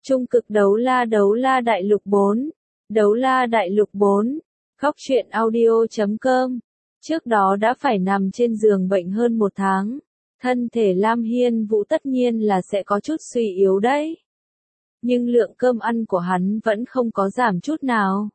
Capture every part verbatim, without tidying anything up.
Trung cực đấu la đấu la đại lục bốn. Đấu la đại lục bốn. Góc truyện audio chấm com. Trước đó đã phải nằm trên giường bệnh hơn một tháng. Thân thể Lam Hiên Vũ tất nhiên là sẽ có chút suy yếu đấy. Nhưng lượng cơm ăn của hắn vẫn không có giảm chút nào.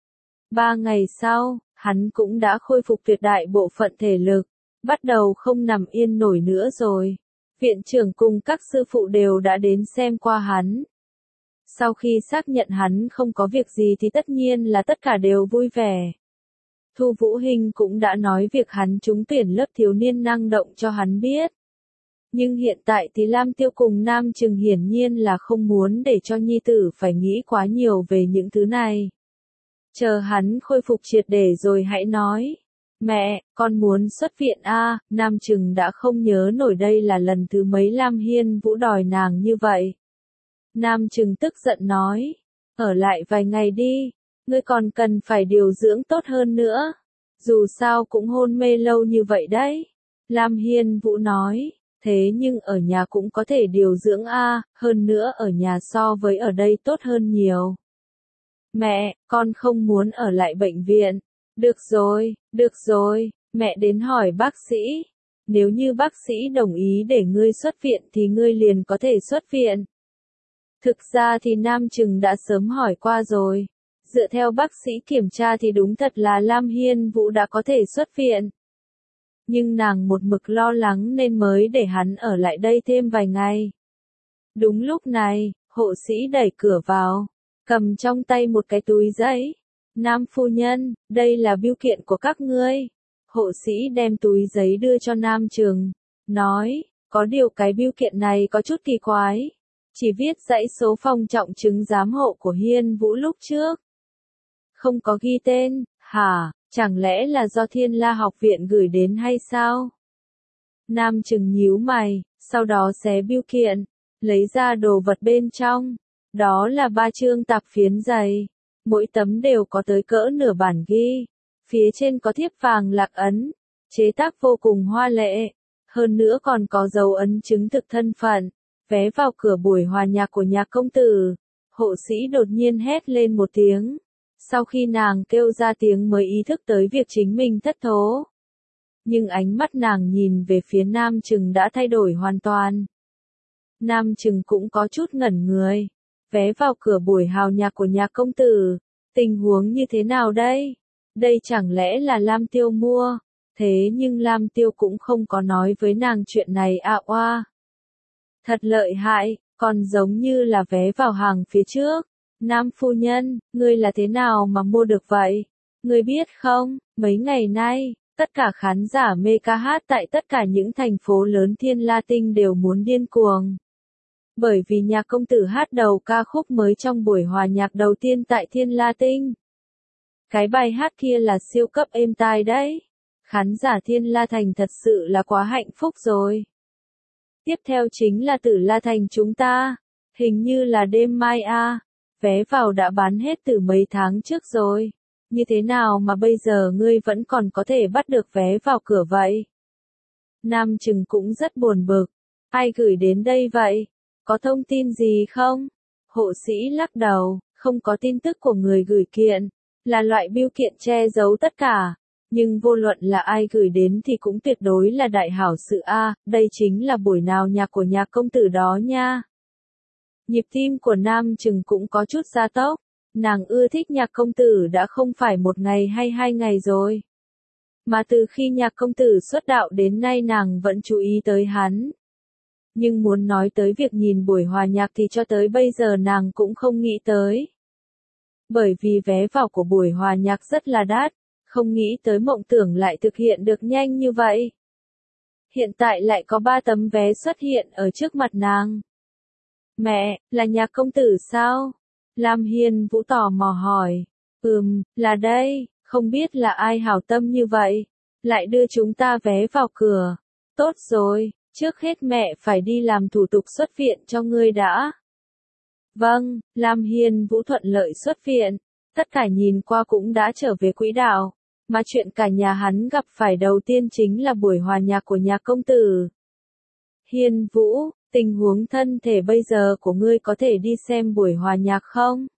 Ba ngày sau, hắn cũng đã khôi phục tuyệt đại bộ phận thể lực, bắt đầu không nằm yên nổi nữa rồi. Viện trưởng cùng các sư phụ đều đã đến xem qua hắn. Sau khi xác nhận hắn không có việc gì thì tất nhiên là tất cả đều vui vẻ. Thu Vũ Hinh cũng đã nói việc hắn trúng tuyển lớp thiếu niên năng động cho hắn biết. Nhưng hiện tại thì Lam Tiêu cùng Nam Trừng hiển nhiên là không muốn để cho nhi tử phải nghĩ quá nhiều về những thứ này. Chờ hắn khôi phục triệt để rồi hãy nói. Mẹ, con muốn xuất viện a. À, Nam Trừng đã không nhớ nổi đây là lần thứ mấy Lam Hiên Vũ đòi nàng như vậy. Nam Trừng tức giận nói. Ở lại vài ngày đi, ngươi còn cần phải điều dưỡng tốt hơn nữa. Dù sao cũng hôn mê lâu như vậy đấy. Lam Hiên Vũ nói. Thế nhưng ở nhà cũng có thể điều dưỡng a, à, hơn nữa ở nhà so với ở đây tốt hơn nhiều. Mẹ, con không muốn ở lại bệnh viện. Được rồi, được rồi, mẹ đến hỏi bác sĩ. Nếu như bác sĩ đồng ý để ngươi xuất viện thì ngươi liền có thể xuất viện. Thực ra thì Nam Trừng đã sớm hỏi qua rồi. Dựa theo bác sĩ kiểm tra thì đúng thật là Lam Hiên Vũ đã có thể xuất viện. Nhưng nàng một mực lo lắng nên mới để hắn ở lại đây thêm vài ngày. Đúng lúc này, hộ sĩ đẩy cửa vào, cầm trong tay một cái túi giấy. Nam phu nhân, đây là bưu kiện của các ngươi. Hộ sĩ đem túi giấy đưa cho Nam Trừng, nói, có điều cái bưu kiện này có chút kỳ quái. Chỉ viết dãy số phòng trọng chứng giám hộ của Hiên Vũ lúc trước. Không có ghi tên, hả, chẳng lẽ là do Thiên La học viện gửi đến hay sao? Nam Trừng nhíu mày, sau đó xé bưu kiện, lấy ra đồ vật bên trong. Đó là ba chương tạp phiến dày. Mỗi tấm đều có tới cỡ nửa bản ghi. Phía trên có thiếp vàng lạc ấn, chế tác vô cùng hoa lệ. Hơn nữa còn có dấu ấn chứng thực thân phận. Vé vào cửa buổi hòa nhạc của nhạc công tử. Hộ sĩ đột nhiên hét lên một tiếng. Sau khi nàng kêu ra tiếng mới ý thức tới việc chính mình thất thố. Nhưng ánh mắt nàng nhìn về phía Nam Trừng đã thay đổi hoàn toàn. Nam Trừng cũng có chút ngẩn người. Vé vào cửa buổi hào nhạc của nhạc công tử. Tình huống như thế nào đây? Đây chẳng lẽ là Lam Tiêu mua? Thế nhưng Lam Tiêu cũng không có nói với nàng chuyện này à oa. Thật lợi hại, còn giống như là vé vào hàng phía trước. Nam phu nhân, ngươi là thế nào mà mua được vậy? Ngươi biết không, mấy ngày nay, tất cả khán giả mê ca hát tại tất cả những thành phố lớn Thiên La Tinh đều muốn điên cuồng. Bởi vì nhạc công tử hát đầu ca khúc mới trong buổi hòa nhạc đầu tiên tại Thiên La Tinh. Cái bài hát kia là siêu cấp êm tai đấy. Khán giả Thiên La Thành thật sự là quá hạnh phúc rồi. Tiếp theo chính là Tử La Thành chúng ta. Hình như là đêm mai a. Vé vào đã bán hết từ mấy tháng trước rồi. Như thế nào mà bây giờ ngươi vẫn còn có thể bắt được vé vào cửa vậy? Nam Trừng cũng rất buồn bực. Ai gửi đến đây vậy? Có thông tin gì không? Hộ sĩ lắc đầu, không có tin tức của người gửi kiện. Là loại bưu kiện che giấu tất cả. Nhưng vô luận là ai gửi đến thì cũng tuyệt đối là đại hảo sự a. Đây chính là buổi nào nhạc của nhạc công tử đó nha. Nhịp tim của Nam Trừng cũng có chút gia tốc. Nàng ưa thích nhạc công tử đã không phải một ngày hay hai ngày rồi. Mà từ khi nhạc công tử xuất đạo đến nay nàng vẫn chú ý tới hắn. Nhưng muốn nói tới việc nhìn buổi hòa nhạc thì cho tới bây giờ nàng cũng không nghĩ tới. Bởi vì vé vào của buổi hòa nhạc rất là đắt, không nghĩ tới mộng tưởng lại thực hiện được nhanh như vậy. Hiện tại lại có ba tấm vé xuất hiện ở trước mặt nàng. Mẹ, là nhạc công tử sao? Lam Hiên Vũ tò mò hỏi. Ừm, là đây, không biết là ai hảo tâm như vậy. Lại đưa chúng ta vé vào cửa. Tốt rồi, trước hết mẹ phải đi làm thủ tục xuất viện cho ngươi đã. Vâng, Lam Hiên Vũ thuận lợi xuất viện. Tất cả nhìn qua cũng đã trở về quỹ đạo. Mà chuyện cả nhà hắn gặp phải đầu tiên chính là buổi hòa nhạc của nhạc công tử. Hiên Vũ, tình huống thân thể bây giờ của ngươi có thể đi xem buổi hòa nhạc không?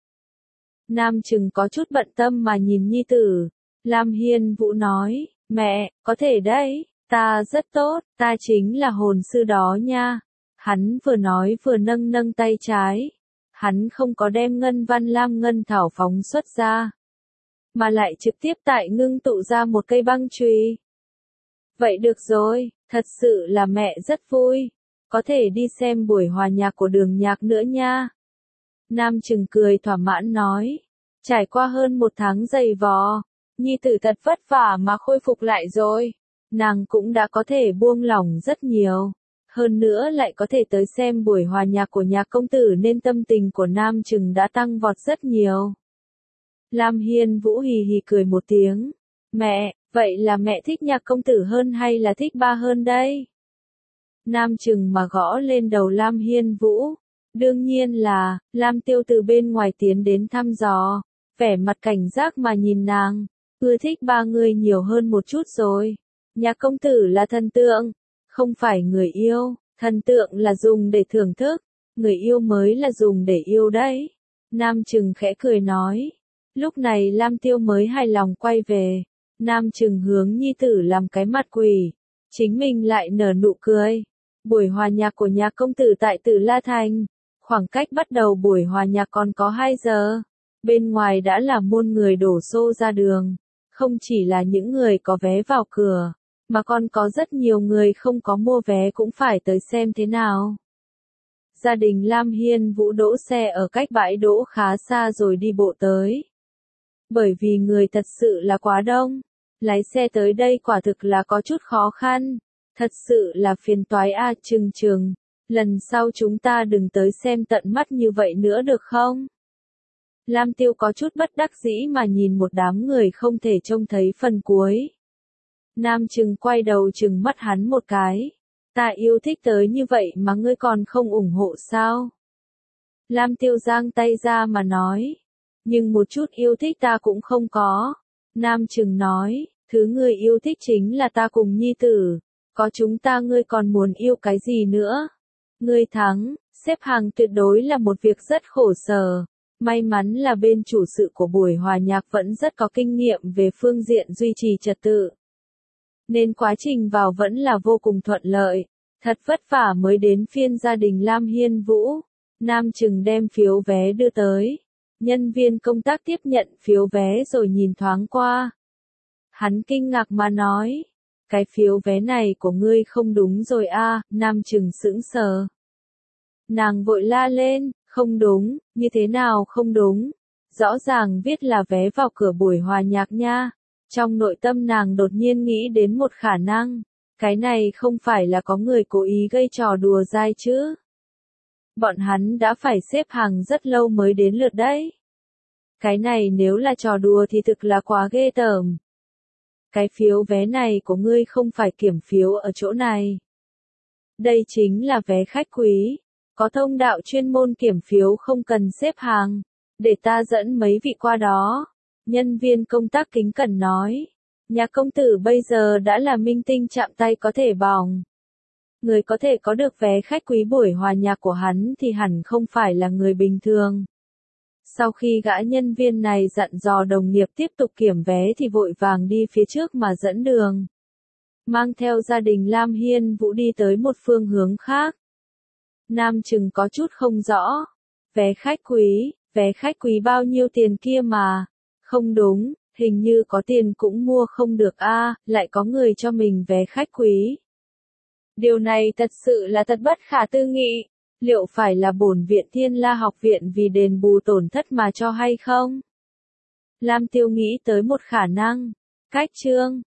Nam Trừng có chút bận tâm mà nhìn nhi tử. Lam Hiên Vũ nói, mẹ, có thể đấy, ta rất tốt, ta chính là hồn sư đó nha. Hắn vừa nói vừa nâng nâng tay trái. Hắn không có đem ngân văn lam ngân thảo phóng xuất ra, mà lại trực tiếp tại ngưng tụ ra một cây băng chùy. Vậy được rồi, thật sự là mẹ rất vui. Có thể đi xem buổi hòa nhạc của Đường Nhạc nữa nha. Nam Trừng cười thỏa mãn nói. Trải qua hơn một tháng dày vò, nhi tử thật vất vả mà khôi phục lại rồi. Nàng cũng đã có thể buông lỏng rất nhiều. Hơn nữa lại có thể tới xem buổi hòa nhạc của Nhạc công tử nên tâm tình của Nam Trừng đã tăng vọt rất nhiều. Lam Hiên Vũ hì hì cười một tiếng. Mẹ, vậy là mẹ thích Nhạc công tử hơn hay là thích ba hơn đây? Nam Trừng mà gõ lên đầu Lam Hiên Vũ. Đương nhiên là, Lam Tiêu từ bên ngoài tiến đến thăm dò, vẻ mặt cảnh giác mà nhìn nàng, ưa thích ba người nhiều hơn một chút rồi. Nhạc công tử là thần tượng, không phải người yêu, thần tượng là dùng để thưởng thức, người yêu mới là dùng để yêu đấy. Nam Trừng khẽ cười nói. Lúc này Lam Tiêu mới hài lòng quay về. Nam Trừng hướng nhi tử làm cái mặt quỷ, chính mình lại nở nụ cười. Buổi hòa nhạc của Nhạc công tử tại Tử La Thành. Khoảng cách bắt đầu buổi hòa nhạc còn có hai giờ. Bên ngoài đã là muôn người đổ xô ra đường. Không chỉ là những người có vé vào cửa, mà còn có rất nhiều người không có mua vé cũng phải tới xem thế nào. Gia đình Lam Hiên Vũ đỗ xe ở cách bãi đỗ khá xa rồi đi bộ tới. Bởi vì người thật sự là quá đông. Lái xe tới đây quả thực là có chút khó khăn. Thật sự là phiền toái a. Trừng Trừng, lần sau chúng ta đừng tới xem tận mắt như vậy nữa được không? Lam Tiêu có chút bất đắc dĩ mà nhìn một đám người không thể trông thấy phần cuối. Nam Trừng quay đầu trừng mắt hắn một cái. Ta yêu thích tới như vậy mà ngươi còn không ủng hộ sao? Lam Tiêu giang tay ra mà nói. Nhưng một chút yêu thích ta cũng không có. Nam Trừng nói, thứ ngươi yêu thích chính là ta cùng nhi tử. Có chúng ta ngươi còn muốn yêu cái gì nữa? Ngươi thắng, xếp hàng tuyệt đối là một việc rất khổ sở. May mắn là bên chủ sự của buổi hòa nhạc vẫn rất có kinh nghiệm về phương diện duy trì trật tự. Nên quá trình vào vẫn là vô cùng thuận lợi. Thật vất vả mới đến phiên gia đình Lam Hiên Vũ. Nam Trừng đem phiếu vé đưa tới. Nhân viên công tác tiếp nhận phiếu vé rồi nhìn thoáng qua. Hắn kinh ngạc mà nói. Cái phiếu vé này của ngươi không đúng rồi a. Nam Trừng sững sờ. Nàng vội la lên, không đúng, như thế nào không đúng? Rõ ràng viết là vé vào cửa buổi hòa nhạc nha. Trong nội tâm nàng đột nhiên nghĩ đến một khả năng. Cái này không phải là có người cố ý gây trò đùa dai chứ? Bọn hắn đã phải xếp hàng rất lâu mới đến lượt đấy. Cái này nếu là trò đùa thì thực là quá ghê tởm. Cái phiếu vé này của ngươi không phải kiểm phiếu ở chỗ này. Đây chính là vé khách quý. Có thông đạo chuyên môn kiểm phiếu không cần xếp hàng. Để ta dẫn mấy vị qua đó. Nhân viên công tác kính cẩn nói. Nhạc công tử bây giờ đã là minh tinh chạm tay có thể bỏng. Người có thể có được vé khách quý buổi hòa nhạc của hắn thì hẳn không phải là người bình thường. Sau khi gã nhân viên này dặn dò đồng nghiệp tiếp tục kiểm vé thì vội vàng đi phía trước mà dẫn đường. Mang theo gia đình Lam Hiên Vũ đi tới một phương hướng khác. Nam Trừng có chút không rõ. Vé khách quý, vé khách quý bao nhiêu tiền kia mà? Không đúng, hình như có tiền cũng mua không được a, lại có người cho mình vé khách quý. Điều này thật sự là thật bất khả tư nghị. Liệu phải là bổn viện Thiên La học viện vì đền bù tổn thất mà cho hay không? Lam Tiêu nghĩ tới một khả năng. Cách chương